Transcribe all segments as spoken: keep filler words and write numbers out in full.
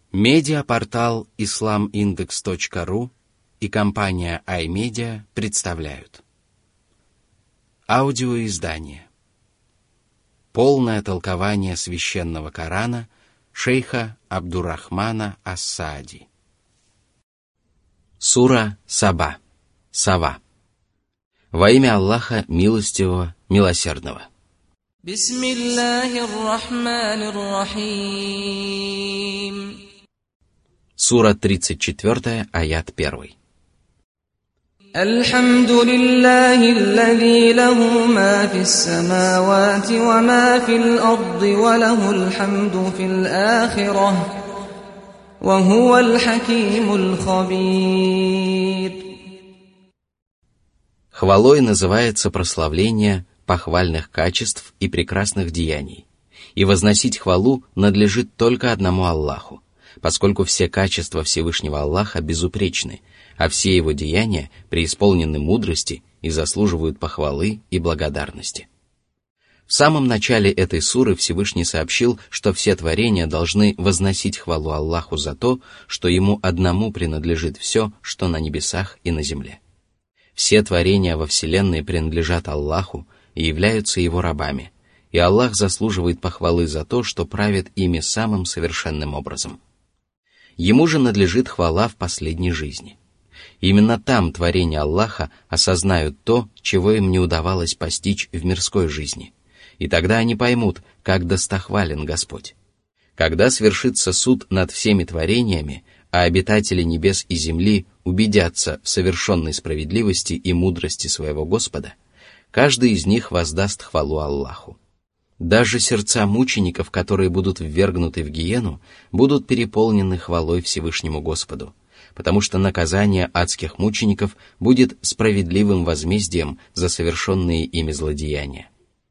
Медиапортал ислам индекс точка ру и компания iMedia представляют аудиоиздание «Полное толкование священного Корана» шейха Абдуррахмана ас-Саади. Сура Саба. Сова. Во имя Аллаха Милостивого, Милосердного. Бисмиллахир-рахманир-рахим. Сура тридцать четыре, аят один. Алхамдулиллахи аллази лаху ма фис-самавати ва ма фил-арди ва лахул хамду фил-ахирах ва хувал хакимул хабир. Хвалой называется прославление похвальных качеств и прекрасных деяний, и возносить хвалу надлежит только одному Аллаху, поскольку все качества Всевышнего Аллаха безупречны, а все его деяния преисполнены мудрости и заслуживают похвалы и благодарности. В самом начале этой суры Всевышний сообщил, что все творения должны возносить хвалу Аллаху за то, что Ему одному принадлежит все, что на небесах и на земле. Все творения во Вселенной принадлежат Аллаху и являются Его рабами, и Аллах заслуживает похвалы за то, что правит ими самым совершенным образом. Ему же надлежит хвала в последней жизни. Именно там творения Аллаха осознают то, чего им не удавалось постичь в мирской жизни, и тогда они поймут, как достохвален Господь. Когда свершится суд над всеми творениями, а обитатели небес и земли убедятся в совершенной справедливости и мудрости своего Господа, каждый из них воздаст хвалу Аллаху. Даже сердца мучеников, которые будут ввергнуты в гиену, будут переполнены хвалой Всевышнему Господу, потому что наказание адских мучеников будет справедливым возмездием за совершенные ими злодеяния.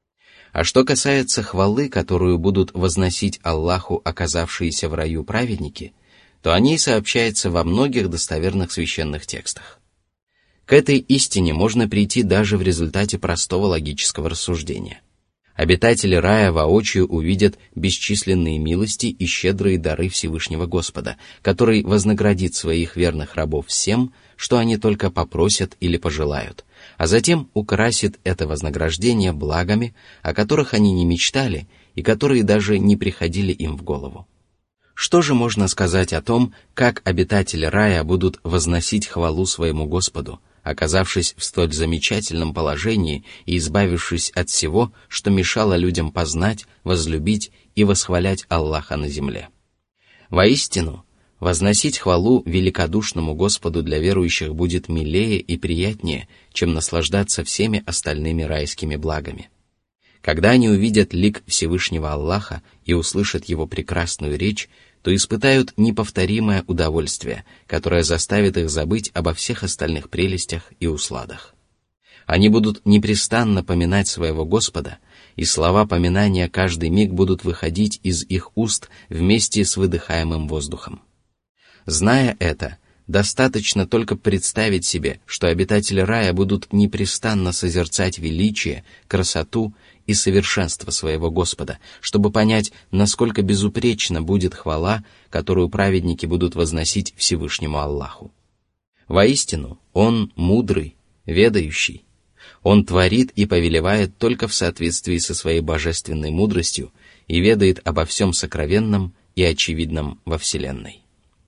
А что касается хвалы, которую будут возносить Аллаху оказавшиеся в раю праведники, то о ней сообщается во многих достоверных священных текстах. К этой истине можно прийти даже в результате простого логического рассуждения. Обитатели рая воочию увидят бесчисленные милости и щедрые дары Всевышнего Господа, который вознаградит своих верных рабов всем, что они только попросят или пожелают, а затем украсит это вознаграждение благами, о которых они не мечтали и которые даже не приходили им в голову. Что же можно сказать о том, как обитатели рая будут возносить хвалу своему Господу, оказавшись в столь замечательном положении и избавившись от всего, что мешало людям познать, возлюбить и восхвалять Аллаха на земле? Воистину, возносить хвалу великодушному Господу для верующих будет милее и приятнее, чем наслаждаться всеми остальными райскими благами. Когда они увидят лик Всевышнего Аллаха и услышат Его прекрасную речь, то испытают неповторимое удовольствие, которое заставит их забыть обо всех остальных прелестях и усладах. Они будут непрестанно поминать своего Господа, и слова поминания каждый миг будут выходить из их уст вместе с выдыхаемым воздухом. Зная это, достаточно только представить себе, что обитатели рая будут непрестанно созерцать величие, красоту и совершенство своего Господа, чтобы понять, насколько безупречна будет хвала, которую праведники будут возносить Всевышнему Аллаху. Воистину, Он мудрый, ведающий. Он творит и повелевает только в соответствии со своей божественной мудростью и ведает обо всем сокровенном и очевидном во Вселенной.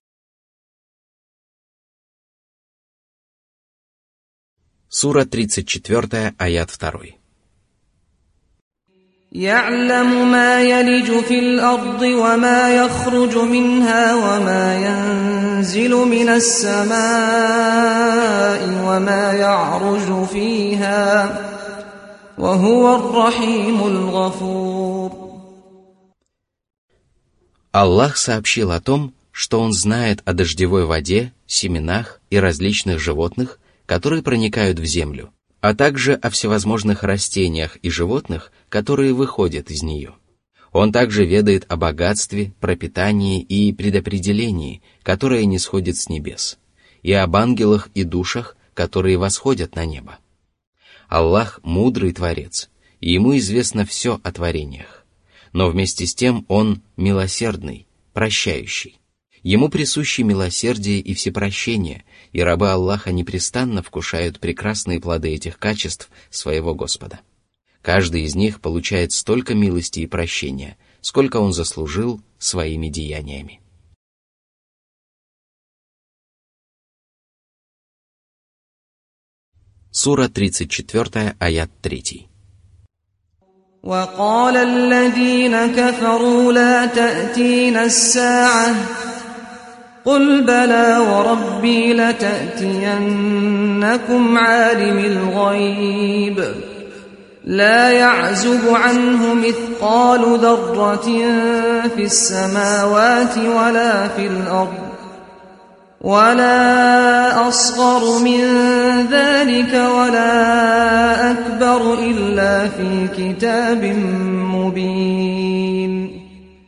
Сура тридцать четыре, аят два. يعلم ما يلج في الأرض وما يخرج منها وما ينزل من السماء وما يعرج فيها وهو الرحيم الغفور. Аллах сообщил о том, что Он знает о дождевой воде, семенах и различных животных, которые проникают в землю, а также о всевозможных растениях и животных, которые выходят из нее. Он также ведает о богатстве, пропитании и предопределении, которое нисходит с небес, и об ангелах и душах, которые восходят на небо. Аллах – мудрый Творец, и Ему известно все о творениях, но вместе с тем Он милосердный, прощающий, Ему присущи милосердие и всепрощение, и рабы Аллаха непрестанно вкушают прекрасные плоды этих качеств своего Господа. Каждый из них получает столько милости и прощения, сколько он заслужил своими деяниями. Сура тридцать четыре, аят три. وقال الذين كفروا لا تأتينا الساعة قل بلى وربي لتأتينكم عالم الغيب لا يعزب عنه مثقال ذرة في السماوات ولا في الأرض ولا أصغر من ذلك ولا أكبر إلا في كتاب مبين.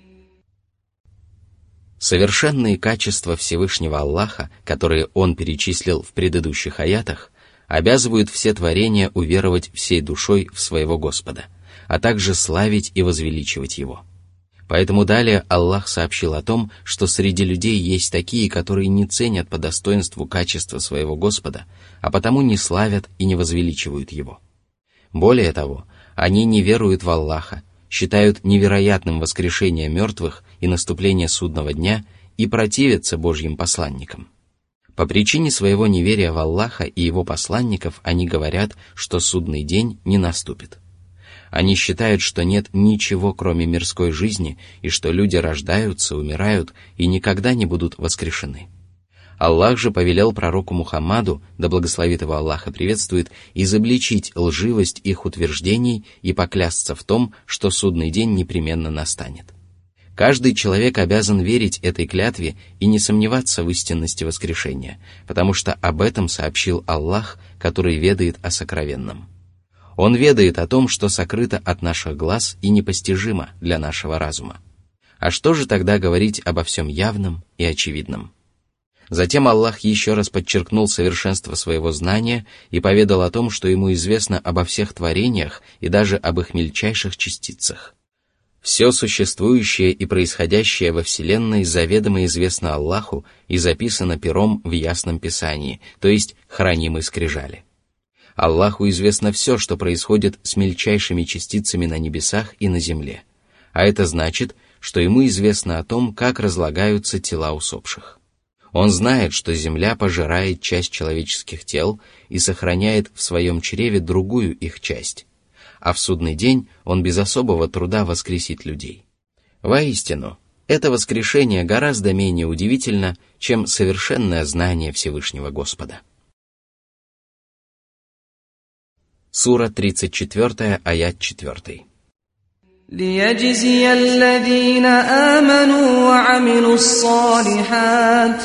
Совершенные качества Всевышнего Аллаха, которые Он перечислил в предыдущих аятах, обязывают все творения уверовать всей душой в своего Господа, а также славить и возвеличивать Его. Поэтому далее Аллах сообщил о том, что среди людей есть такие, которые не ценят по достоинству качества своего Господа, а потому не славят и не возвеличивают Его. Более того, они не веруют в Аллаха, считают невероятным воскрешение мертвых и наступление судного дня и противятся Божьим посланникам. По причине своего неверия в Аллаха и Его посланников они говорят, что судный день не наступит. Они считают, что нет ничего, кроме мирской жизни, и что люди рождаются, умирают и никогда не будут воскрешены. Аллах же повелел пророку Мухаммаду, да благословит его Аллах и приветствует, изобличить лживость их утверждений и поклясться в том, что судный день непременно настанет. Каждый человек обязан верить этой клятве и не сомневаться в истинности воскрешения, потому что об этом сообщил Аллах, который ведает о сокровенном. Он ведает о том, что сокрыто от наших глаз и непостижимо для нашего разума. А что же тогда говорить обо всем явном и очевидном? Затем Аллах еще раз подчеркнул совершенство своего знания и поведал о том, что ему известно обо всех творениях и даже об их мельчайших частицах. Все существующее и происходящее во Вселенной заведомо известно Аллаху и записано пером в Ясном Писании, то есть хранимой скрижали. Аллаху известно все, что происходит с мельчайшими частицами на небесах и на земле, а это значит, что ему известно о том, как разлагаются тела усопших. Он знает, что земля пожирает часть человеческих тел и сохраняет в своем чреве другую их часть, а в судный день он без особого труда воскресит людей. Воистину, это воскрешение гораздо менее удивительно, чем совершенное знание Всевышнего Господа. Сура тридцать четыре, аят четыре. ليجزي الذين آمنوا وعملوا الصالحات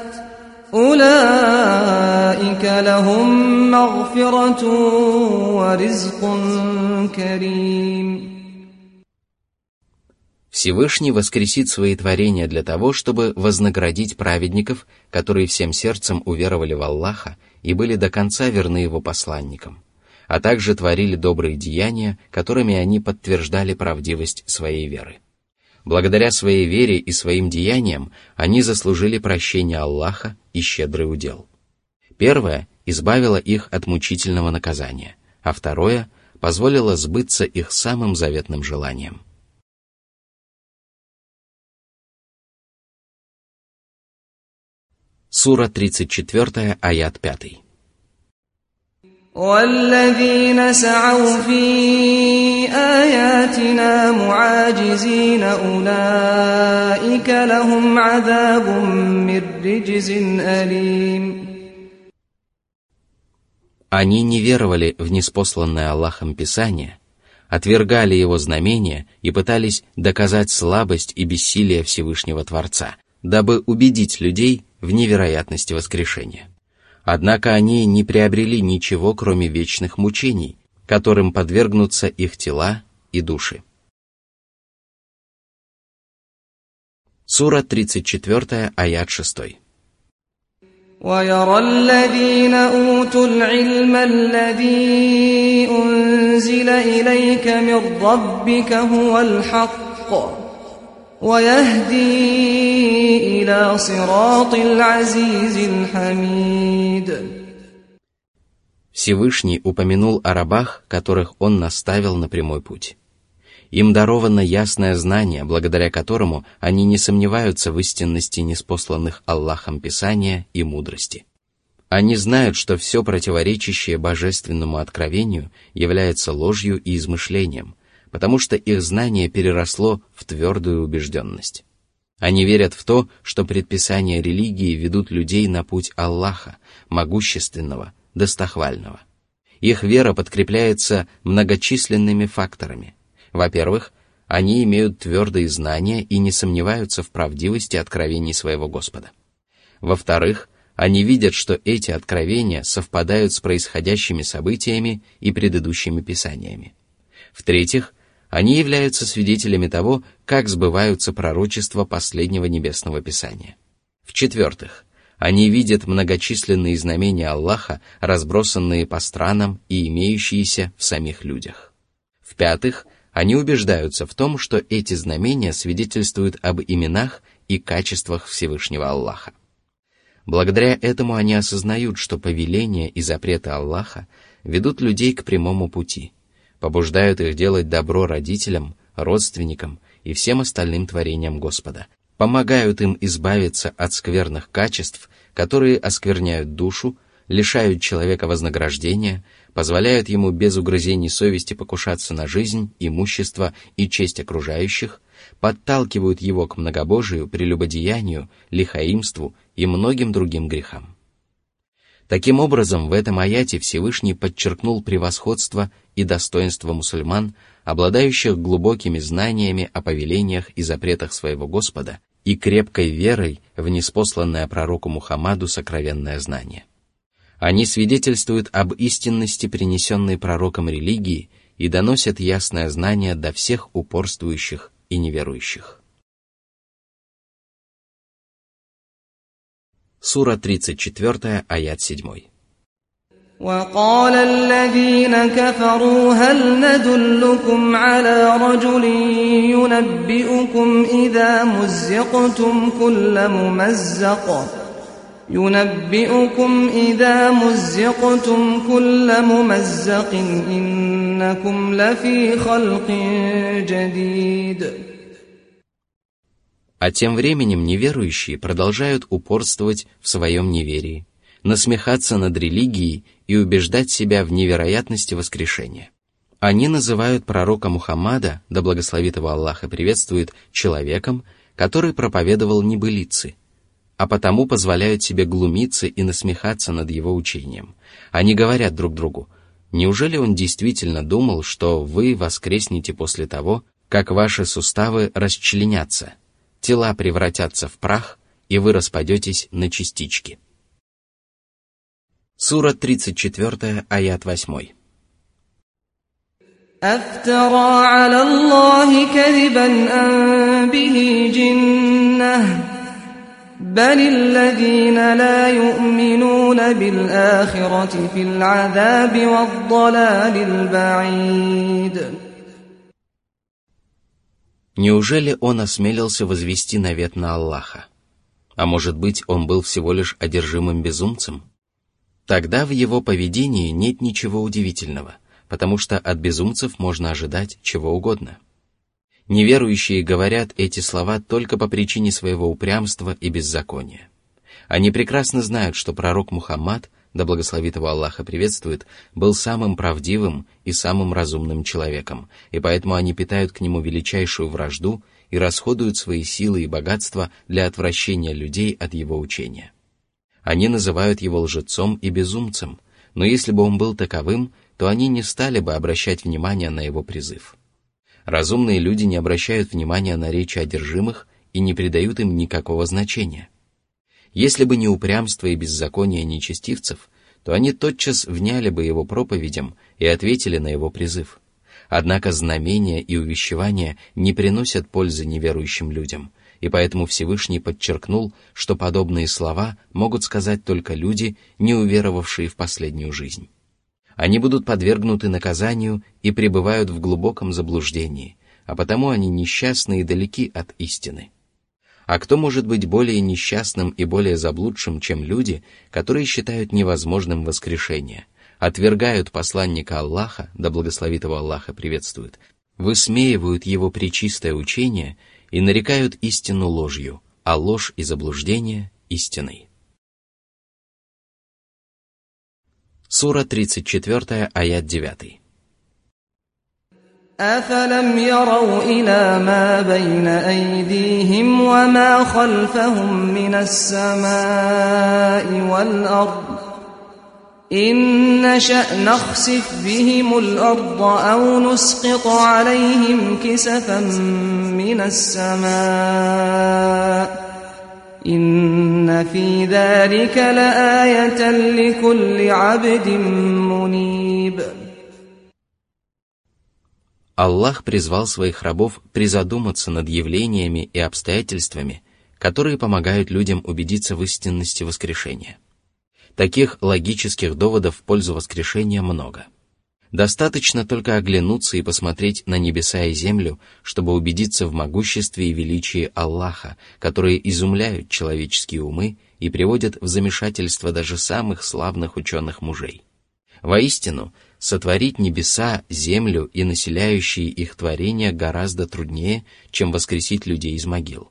أولئك لهم مغفرة ورزق كريم. Всевышний воскресит свои творения для того, чтобы вознаградить праведников, которые всем сердцем уверовали в Аллаха и были до конца верны Его посланникам, а также творили добрые деяния, которыми они подтверждали правдивость своей веры. Благодаря своей вере и своим деяниям они заслужили прощение Аллаха и щедрый удел. Первое избавило их от мучительного наказания, а второе позволило сбыться их самым заветным желаниям. Сура тридцать четыре, аят пять. والذين سعوا في آياتنا معاجزين أولئك لهم عذاب من رجز أليم. Они не веровали в ниспосланное Аллахом Писание, отвергали его знамения и пытались доказать слабость и бессилие Всевышнего Творца, дабы убедить людей в невероятности воскрешения. Однако они не приобрели ничего, кроме вечных мучений, которым подвергнутся их тела и души. Сура тридцать четыре, аят шесть. وَيَرَى الَّذِينَ أُوتُوا الْعِلْمَ الَّذِي أُنزِلَ إِلَيْكَ مِنْ رَبِّكَ هُوَ الْحَقُّ وَيَهْدِي إلى صراط العزيز الحميد. Всевышний упомянул о рабах, которых Он наставил на прямой путь. Им даровано ясное знание, благодаря которому они не сомневаются в истинности ниспосланных Аллахом Писания и мудрости. Они знают, что все противоречащее божественному откровению является ложью и измышлением, потому что их знание переросло в твердую убежденность. Они верят в то, что предписания религии ведут людей на путь Аллаха, могущественного, достохвального. Их вера подкрепляется многочисленными факторами. Во-первых, они имеют твердые знания и не сомневаются в правдивости откровений своего Господа. Во-вторых, они видят, что эти откровения совпадают с происходящими событиями и предыдущими писаниями. В-третьих, они являются свидетелями того, как сбываются пророчества последнего небесного писания. В-четвертых, они видят многочисленные знамения Аллаха, разбросанные по странам и имеющиеся в самих людях. В-пятых, они убеждаются в том, что эти знамения свидетельствуют об именах и качествах Всевышнего Аллаха. Благодаря этому они осознают, что повеления и запреты Аллаха ведут людей к прямому пути, побуждают их делать добро родителям, родственникам и всем остальным творениям Господа, помогают им избавиться от скверных качеств, которые оскверняют душу, лишают человека вознаграждения, позволяют ему без угрызений совести покушаться на жизнь, имущество и честь окружающих, подталкивают его к многобожию, прелюбодеянию, лихаимству и многим другим грехам. Таким образом, в этом аяте Всевышний подчеркнул превосходство и достоинство мусульман, обладающих глубокими знаниями о повелениях и запретах своего Господа и крепкой верой в ниспосланное пророку Мухаммаду сокровенное знание. Они свидетельствуют об истинности принесенной пророком религии и доносят ясное знание до всех упорствующих и неверующих. Сура тридцать четыре, аят семь. وقال الذين كفروا هل ندلكم على رجل ينبئكم إذا مزقتم كل ممزق ينبئكم إذا مزقتم كل ممزق إنكم لفي خلق جديد. А тем временем неверующие продолжают упорствовать в своем неверии, насмехаться над религией и убеждать себя в невероятности воскрешения. Они называют пророка Мухаммада, да благословит его Аллах и приветствует, человеком, который проповедовал небылицы, а потому позволяют себе глумиться и насмехаться над его учением. Они говорят друг другу: неужели он действительно думал, что вы воскреснете после того, как ваши суставы расчленятся, тела превратятся в прах, и вы распадетесь на частички? Сура тридцать четыре, аят восемь. أفترى على الله كذبا أم به جنة بل الذين لا يؤمنون بالآخرة في العذاب والضلال البعيد. Неужели он осмелился возвести навет на Аллаха? А может быть, он был всего лишь одержимым безумцем? Тогда в его поведении нет ничего удивительного, потому что от безумцев можно ожидать чего угодно. Неверующие говорят эти слова только по причине своего упрямства и беззакония. Они прекрасно знают, что пророк Мухаммад, да благословит его Аллах и приветствует, был самым правдивым и самым разумным человеком, и поэтому они питают к нему величайшую вражду и расходуют свои силы и богатства для отвращения людей от его учения. Они называют его лжецом и безумцем, но если бы он был таковым, то они не стали бы обращать внимание на его призыв. Разумные люди не обращают внимания на речи одержимых и не придают им никакого значения. Если бы не упрямство и беззаконие нечестивцев, то они тотчас вняли бы его проповедям и ответили на его призыв. Однако знамения и увещевания не приносят пользы неверующим людям, и поэтому Всевышний подчеркнул, что подобные слова могут сказать только люди, не уверовавшие в последнюю жизнь. Они будут подвергнуты наказанию и пребывают в глубоком заблуждении, а потому они несчастны и далеки от истины. А кто может быть более несчастным и более заблудшим, чем люди, которые считают невозможным воскрешение, отвергают посланника Аллаха, да благословит его Аллах и приветствует, высмеивают его пречистое учение и нарекают истину ложью, а ложь и заблуждение истиной. Сура тридцать четыре, аят девять. أَفَلَمْ يَرَوْا إِلَى مَا بَيْنَ أَيْدِيهِمْ وَمَا خَلْفَهُم مِّنَ السَّمَاءِ وَالْأَرْضِ إِن نَّشَأْ نَخْسِفْ بِهِمُ الْأَرْضَ أَوْ نُسْقِطْ عَلَيْهِمْ كِسَفًا مِّنَ السَّمَاءِ إِنَّ فِي ذَلِكَ لَآيَةً لِكُلِّ عَبْدٍ مُنِيبٍ. Аллах призвал своих рабов призадуматься над явлениями и обстоятельствами, которые помогают людям убедиться в истинности воскрешения. Таких логических доводов в пользу воскрешения много. Достаточно только оглянуться и посмотреть на небеса и землю, чтобы убедиться в могуществе и величии Аллаха, которые изумляют человеческие умы и приводят в замешательство даже самых славных ученых мужей. Воистину, сотворить небеса, землю и населяющие их творения гораздо труднее, чем воскресить людей из могил.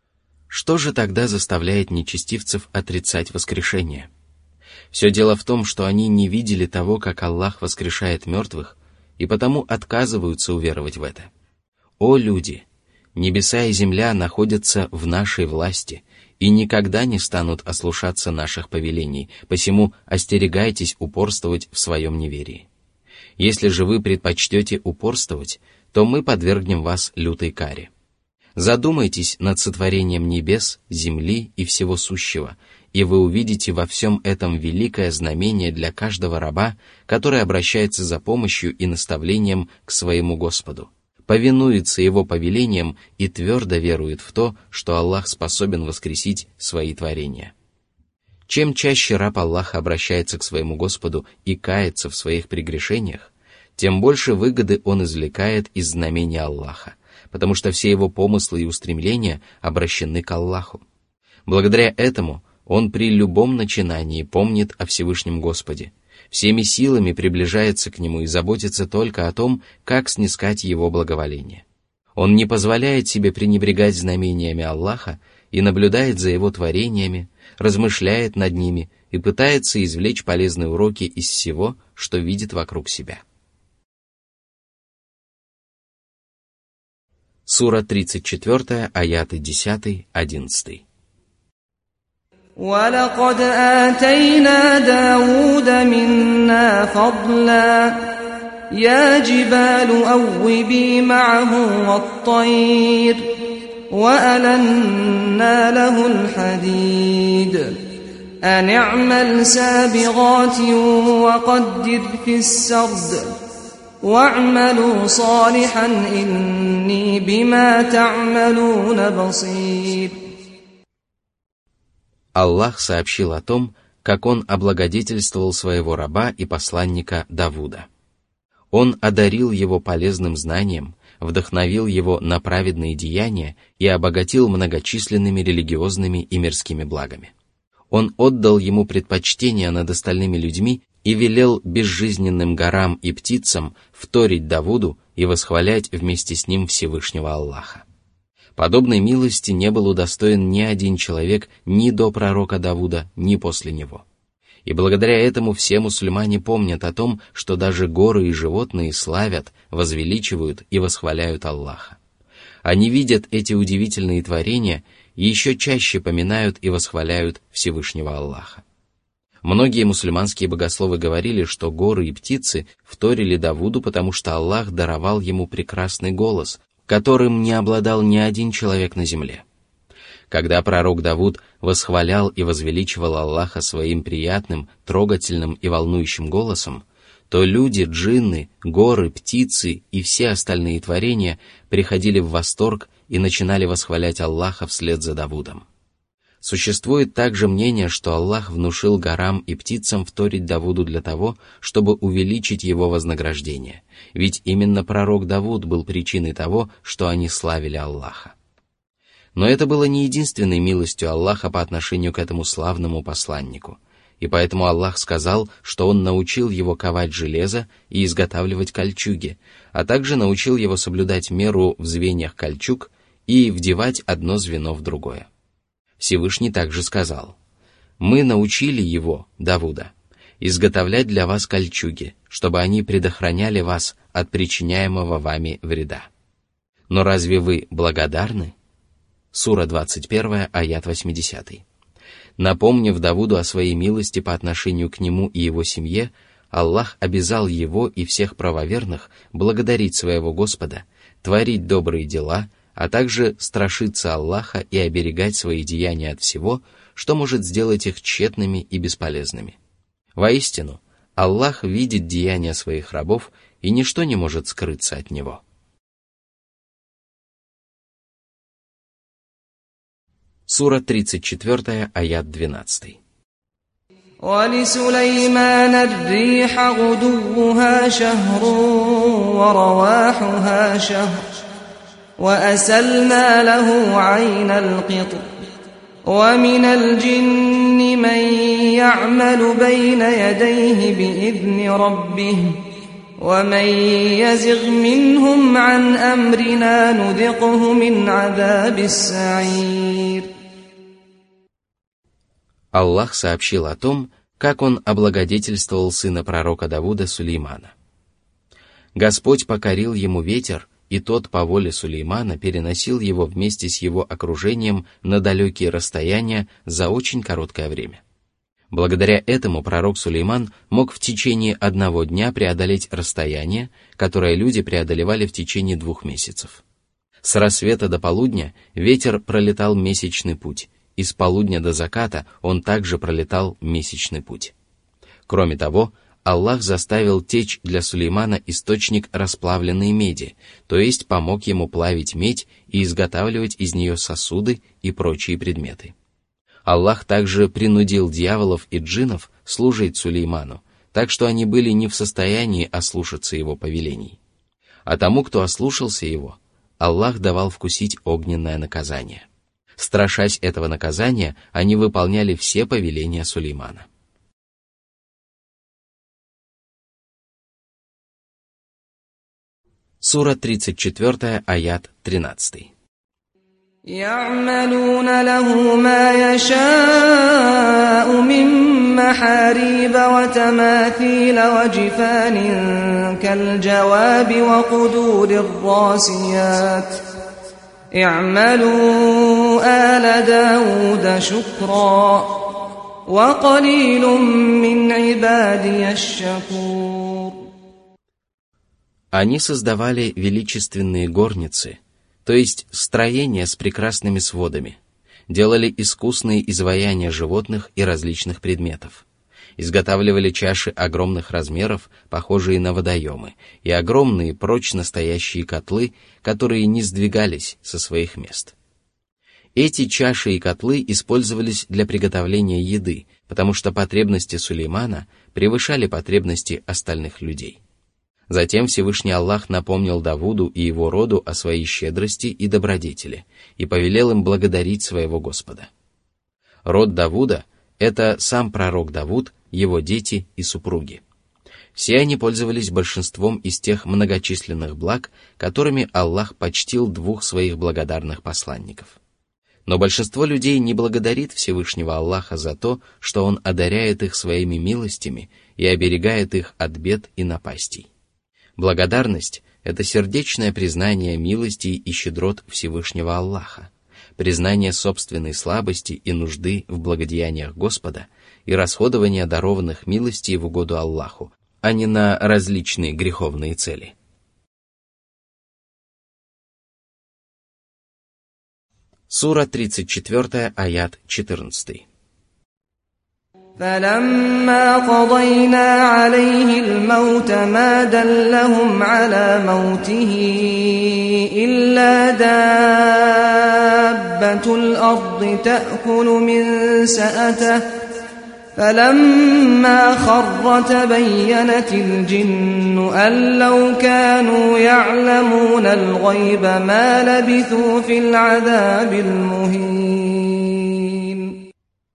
Что же тогда заставляет нечестивцев отрицать воскрешение? Все дело в том, что они не видели того, как Аллах воскрешает мертвых, и потому отказываются уверовать в это. О люди! Небеса и земля находятся в нашей власти и никогда не станут ослушаться наших повелений, посему остерегайтесь упорствовать в своем неверии. Если же вы предпочтете упорствовать, то мы подвергнем вас лютой каре. Задумайтесь над сотворением небес, земли и всего сущего, и вы увидите во всем этом великое знамение для каждого раба, который обращается за помощью и наставлением к своему Господу, повинуется его повелениям и твердо верует в то, что Аллах способен воскресить свои творения. Чем чаще раб Аллаха обращается к своему Господу и кается в своих прегрешениях, тем больше выгоды он извлекает из знамения Аллаха, потому что все его помыслы и устремления обращены к Аллаху. Благодаря этому он при любом начинании помнит о Всевышнем Господе, всеми силами приближается к Нему и заботится только о том, как снискать Его благоволение. Он не позволяет себе пренебрегать знамениями Аллаха и наблюдает за Его творениями, размышляет над ними и пытается извлечь полезные уроки из всего, что видит вокруг себя. Сура тридцать четыре, аяты десять-одиннадцать. وَلَقَدْ آتَيْنَا دَاوُودَ مِنَّا فَضْلًا يَا جِبَالُ أَوِّبِي مَعَهُ وَالطَّيْرَ وَأَلَنَّا لَهُ الْحَدِيدَ أَنِ اعْمَلْ سَابِغَاتٍ وَقَدِّرْ فِي السَّرْدِ وَاعْمَلُوا صَالِحًا إِنِّي بِمَا تَعْمَلُونَ بَصِيرٌ. Аллах сообщил о том, как Он облагодетельствовал своего раба и посланника Давуда. Он одарил его полезным знанием, вдохновил его на праведные деяния и обогатил многочисленными религиозными и мирскими благами. Он отдал ему предпочтение над остальными людьми и велел безжизненным горам и птицам вторить Давуду и восхвалять вместе с ним Всевышнего Аллаха. Подобной милости не был удостоен ни один человек ни до пророка Давуда, ни после него. И благодаря этому все мусульмане помнят о том, что даже горы и животные славят, возвеличивают и восхваляют Аллаха. Они видят эти удивительные творения и еще чаще поминают и восхваляют Всевышнего Аллаха. Многие мусульманские богословы говорили, что горы и птицы вторили Давуду, потому что Аллах даровал ему прекрасный голос, которым не обладал ни один человек на земле. Когда пророк Давуд восхвалял и возвеличивал Аллаха своим приятным, трогательным и волнующим голосом, то люди, джинны, горы, птицы и все остальные творения приходили в восторг и начинали восхвалять Аллаха вслед за Давудом. Существует также мнение, что Аллах внушил горам и птицам вторить Давуду для того, чтобы увеличить его вознаграждение, ведь именно пророк Давуд был причиной того, что они славили Аллаха. Но это было не единственной милостью Аллаха по отношению к этому славному посланнику, и поэтому Аллах сказал, что Он научил его ковать железо и изготавливать кольчуги, а также научил его соблюдать меру в звеньях кольчуг и вдевать одно звено в другое. Всевышний также сказал: «Мы научили его, Давуда, изготовлять для вас кольчуги, чтобы они предохраняли вас от причиняемого вами вреда. Но разве вы благодарны?» Сура двадцать первая, аят восьмидесятый. Напомнив Давуду о своей милости по отношению к нему и его семье, Аллах обязал его и всех правоверных благодарить своего Господа, творить добрые дела, а также страшиться Аллаха и оберегать свои деяния от всего, что может сделать их тщетными и бесполезными. Воистину, Аллах видит деяния своих рабов, и ничто не может скрыться от Него. Сура тридцать четвёртая, аят двенадцатый. وَلِسُلَيْمَانَ الرِّيحَ غُدُوُّهَا شَهْرٌ وَرَوَاحُهَا شَهْرٌ وَأَسَلْنَا لَهُ عَيْنَ الْقِطْرِ وَمِنَ الْجِنِّ مَن يَعْمَلُ بَيْنَ يَدَيْهِ بِإِذْنِ رَبِّهِ وَمَن يَزِغْ مِنْهُمْ عَنْ أَمْرِنَا نُذِقْهُ مِنْ عَذَابِ السَّعِيرِ. Аллах сообщил о том, как он облагодетельствовал сына пророка Давуда Сулеймана. Господь покорил ему ветер, и тот по воле Сулеймана переносил его вместе с его окружением на далекие расстояния за очень короткое время. Благодаря этому пророк Сулейман мог в течение одного дня преодолеть расстояние, которое люди преодолевали в течение двух месяцев. С рассвета до полудня ветер пролетал месячный путь, и с полудня до заката он также пролетал месячный путь. Кроме того, Аллах заставил течь для Сулеймана источник расплавленной меди, то есть помог ему плавить медь и изготавливать из нее сосуды и прочие предметы. Аллах также принудил дьяволов и джиннов служить Сулейману, так что они были не в состоянии ослушаться его повелений. А тому, кто ослушался его, Аллах давал вкусить огненное наказание. Страшась этого наказания, они выполняли все повеления Сулеймана. Сура тридцать четвёртая, аят тринадцатый. يَعْمَلُونَ لَهُ مَا يَشَاءُ مِن مَّحَارِيبَ وَتَمَاثِيلَ وَجِفَانٍ كَالْجَوَابِ وَقُدُورٍ الرَّاسِيَاتِ اعْمَلُوا آلَ دَاوُودَ شُكْرًا وَقَلِيلٌ مِّنْ عِبَادِيَ الشَّكُورُ. Они создавали величественные горницы, то есть строения с прекрасными сводами, делали искусные изваяния животных и различных предметов, изготавливали чаши огромных размеров, похожие на водоемы, и огромные прочно стоящие котлы, которые не сдвигались со своих мест. Эти чаши и котлы использовались для приготовления еды, потому что потребности Сулеймана превышали потребности остальных людей. Затем Всевышний Аллах напомнил Давуду и его роду о своей щедрости и добродетели и повелел им благодарить своего Господа. Род Давуда — это сам пророк Давуд, его дети и супруги. Все они пользовались большинством из тех многочисленных благ, которыми Аллах почтил двух своих благодарных посланников. Но большинство людей не благодарит Всевышнего Аллаха за то, что Он одаряет их своими милостями и оберегает их от бед и напастей. Благодарность — это сердечное признание милости и щедрот Всевышнего Аллаха, признание собственной слабости и нужды в благодеяниях Господа и расходование дарованных милостей в угоду Аллаху, а не на различные греховные цели. Сура тридцать четвёртая, аят четырнадцатый. فَلَمَّا قَضَيْنَا عَلَيْهِ الْمَوْتَ مَا دَلَّهُمْ عَلَى مَوْتِهِ إِلَّا دَابَّةُ الْأَرْضِ تَأْكُلُ مِنْ سَأَتَهُ فلما خر تبينت الجن أن لو كانوا يعلمون الغيب ما لبثوا في العذاب المهين.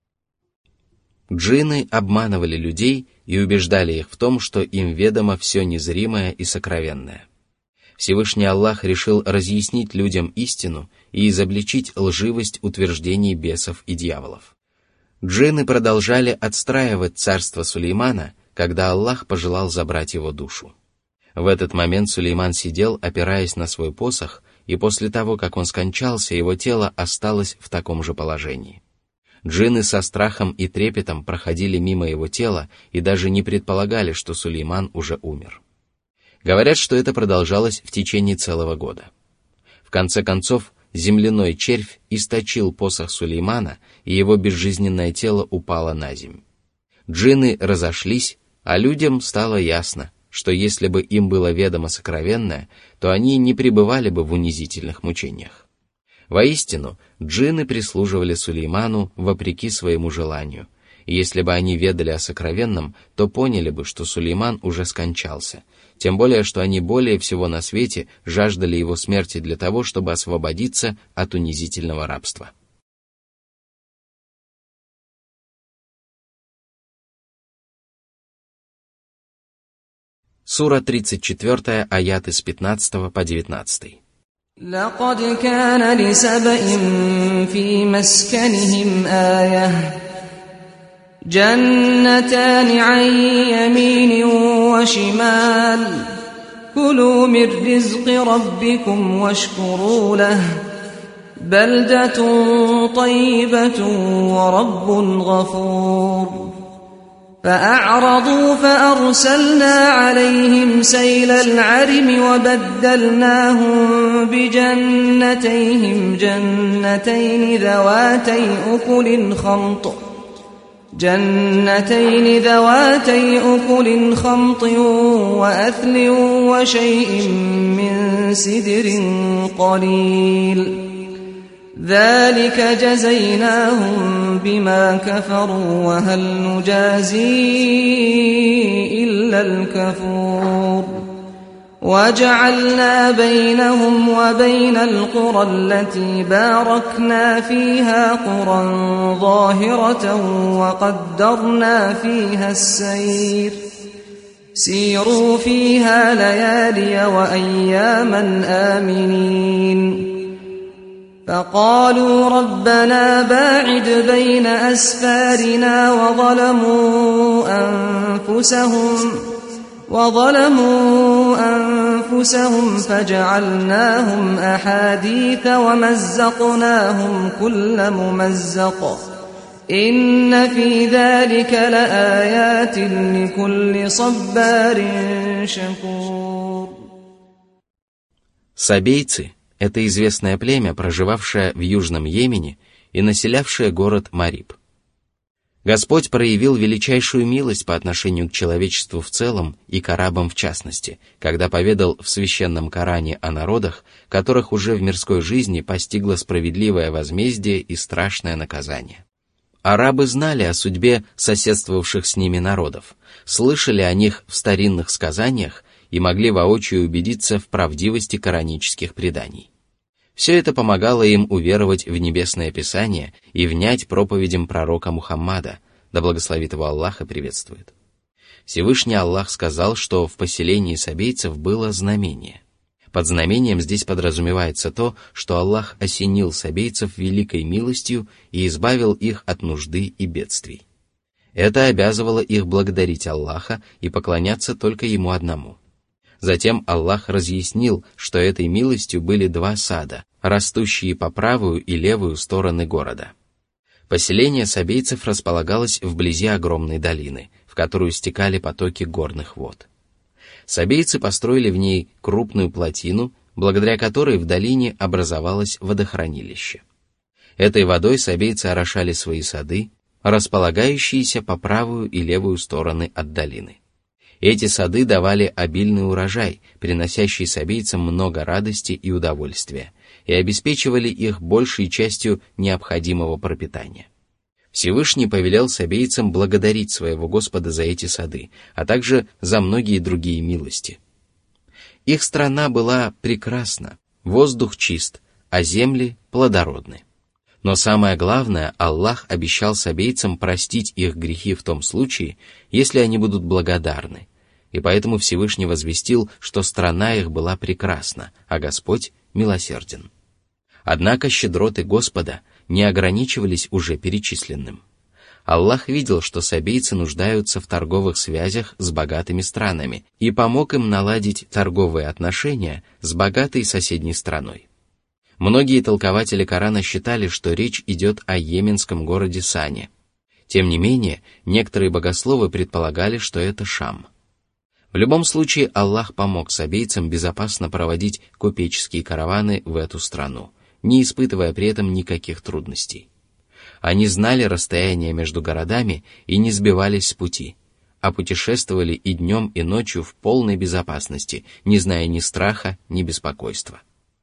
Джинны обманывали людей и убеждали их в том, что им ведомо все незримое и сокровенное. Всевышний Аллах решил разъяснить людям истину и изобличить лживость утверждений бесов и дьяволов. Джинны продолжали отстраивать царство Сулеймана, когда Аллах пожелал забрать его душу. В этот момент Сулейман сидел, опираясь на свой посох, и после того, как он скончался, его тело осталось в таком же положении. Джинны со страхом и трепетом проходили мимо его тела и даже не предполагали, что Сулейман уже умер. Говорят, что это продолжалось в течение целого года. В конце концов, земляной червь источил посох Сулеймана, и его безжизненное тело упало на земь. Джинны разошлись, а людям стало ясно, что если бы им было ведомо сокровенное, то они не пребывали бы в унизительных мучениях. Воистину, джинны прислуживали Сулейману вопреки своему желанию, и если бы они ведали о сокровенном, то поняли бы, что Сулейман уже скончался, тем более, что они более всего на свете жаждали его смерти для того, чтобы освободиться от унизительного рабства. Сура тридцать четыре, аяты с пятнадцатого по девятнадцатый. لقد كان لسبإ في مسكنهم آية جنتان عن يمين وشمال كلوا من رزق ربكم واشكروا له بلدة طيبة ورب غفور فأعرضوا فأرسلنا عليهم سيل العرم وبدلناهم بجنتيهم جنتين ذواتي أكل خمط جنتين ذواتي أكل خمط وأثل وشيء من سدر قليل ذلك جزيناهم بما كفروا وهل نجازي إلا الكفور وجعلنا بينهم وبين القرى التي باركنا فيها قرى ظاهرة وقدرنا فيها السير سيروا فيها ليالي وأياما آمنين فقالوا ربنا باعد بين أسفارنا وظلموا أنفسهم وظلموا أنفسهم فجعلناهم أحاديث ومزقناهم كل ممزق إن في ذلك لآيات لكل صبار شكور. Сабейцы — это известное племя, проживавшее в Южном Йемене и населявшее город Мариб. Господь проявил величайшую милость по отношению к человечеству в целом и к арабам в частности, когда поведал в священном Коране о народах, которых уже в мирской жизни постигло справедливое возмездие и страшное наказание. Арабы знали о судьбе соседствовавших с ними народов, слышали о них в старинных сказаниях и могли воочию убедиться в правдивости коранических преданий. Все это помогало им уверовать в Небесное Писание и внять проповедям пророка Мухаммада, да благословит его Аллах и приветствует. Всевышний Аллах сказал, что в поселении сабейцев было знамение. Под знамением здесь подразумевается то, что Аллах осенил сабейцев великой милостью и избавил их от нужды и бедствий. Это обязывало их благодарить Аллаха и поклоняться только Ему одному. Затем Аллах разъяснил, что этой милостью были два сада, растущие по правую и левую стороны города. Поселение сабейцев располагалось вблизи огромной долины, в которую стекали потоки горных вод. Сабейцы построили в ней крупную плотину, благодаря которой в долине образовалось водохранилище. Этой водой сабейцы орошали свои сады, располагающиеся по правую и левую стороны от долины. Эти сады давали обильный урожай, приносящий сабейцам много радости и удовольствия, и обеспечивали их большей частью необходимого пропитания. Всевышний повелел сабейцам благодарить своего Господа за эти сады, а также за многие другие милости. Их страна была прекрасна, воздух чист, а земли плодородны. Но самое главное, Аллах обещал сабейцам простить их грехи в том случае, если они будут благодарны, и поэтому Всевышний возвестил, что страна их была прекрасна, а Господь милосерден. Однако щедроты Господа не ограничивались уже перечисленным. Аллах видел, что сабейцы нуждаются в торговых связях с богатыми странами и помог им наладить торговые отношения с богатой соседней страной. Многие толкователи Корана считали, что речь идет о йеменском городе Сане. Тем не менее, некоторые богословы предполагали, что это Шам. В любом случае, Аллах помог сабейцам безопасно проводить купеческие караваны в эту страну, не испытывая при этом никаких трудностей. Они знали расстояние между городами и не сбивались с пути, а путешествовали и днем, и ночью в полной безопасности, не зная ни страха, ни беспокойства.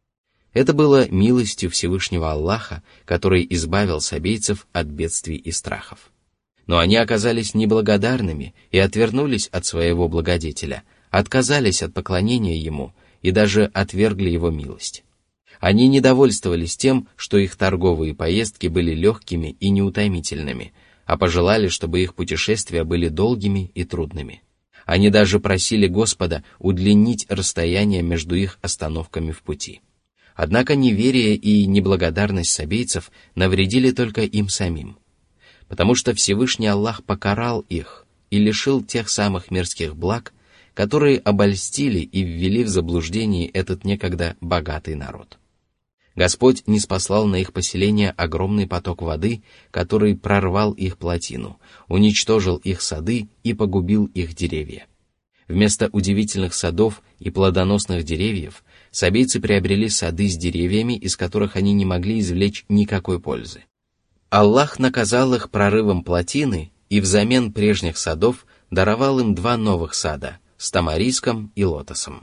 Это было милостью Всевышнего Аллаха, который избавил сабейцев от бедствий и страхов. Но они оказались неблагодарными и отвернулись от своего благодетеля, отказались от поклонения ему и даже отвергли его милость. Они недовольствовались тем, что их торговые поездки были легкими и неутомительными, а пожелали, чтобы их путешествия были долгими и трудными. Они даже просили Господа удлинить расстояние между их остановками в пути. Однако неверие и неблагодарность сабейцев навредили только им самим, потому что Всевышний Аллах покарал их и лишил тех самых мирских благ, которые обольстили и ввели в заблуждение этот некогда богатый народ. Господь ниспослал на их поселение огромный поток воды, который прорвал их плотину, уничтожил их сады и погубил их деревья. Вместо удивительных садов и плодоносных деревьев сабейцы приобрели сады с деревьями, из которых они не могли извлечь никакой пользы. Аллах наказал их прорывом плотины и взамен прежних садов даровал им два новых сада с тамариском и лотосом.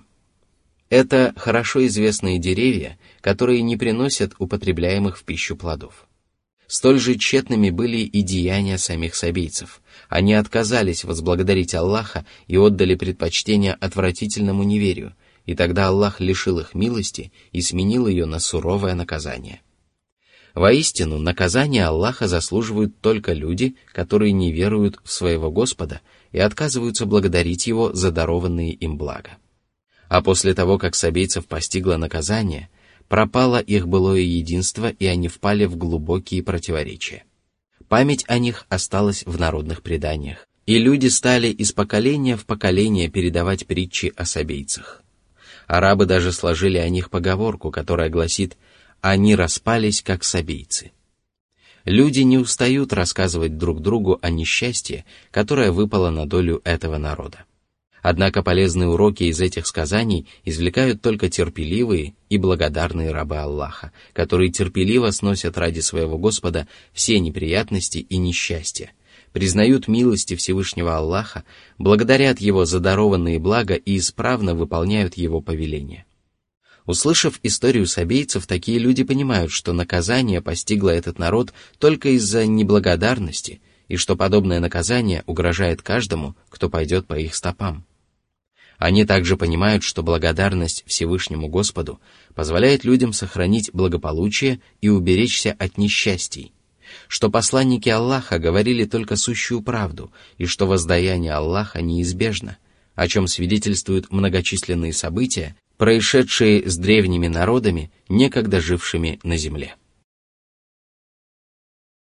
Это хорошо известные деревья, которые не приносят употребляемых в пищу плодов. Столь же тщетными были и деяния самих сабейцев. Они отказались возблагодарить Аллаха и отдали предпочтение отвратительному неверию, и тогда Аллах лишил их милости и сменил ее на суровое наказание. Воистину, наказание Аллаха заслуживают только люди, которые не веруют в своего Господа и отказываются благодарить Его за дарованные им блага. А после того, как сабейцев постигло наказание, пропало их былое единство, и они впали в глубокие противоречия. Память о них осталась в народных преданиях, и люди стали из поколения в поколение передавать притчи о сабейцах. Арабы даже сложили о них поговорку, которая гласит: «Они распались, как сабейцы». Люди не устают рассказывать друг другу о несчастье, которое выпало на долю этого народа. Однако полезные уроки из этих сказаний извлекают только терпеливые и благодарные рабы Аллаха, которые терпеливо сносят ради своего Господа все неприятности и несчастья, признают милости Всевышнего Аллаха, благодарят Его за дарованные блага и исправно выполняют Его повеления. Услышав историю сабейцев, такие люди понимают, что наказание постигло этот народ только из-за неблагодарности, и что подобное наказание угрожает каждому, кто пойдет по их стопам. Они также понимают, что благодарность Всевышнему Господу позволяет людям сохранить благополучие и уберечься от несчастий, что посланники Аллаха говорили только сущую правду и что воздаяние Аллаха неизбежно, о чем свидетельствуют многочисленные события, происшедшие с древними народами, некогда жившими на земле.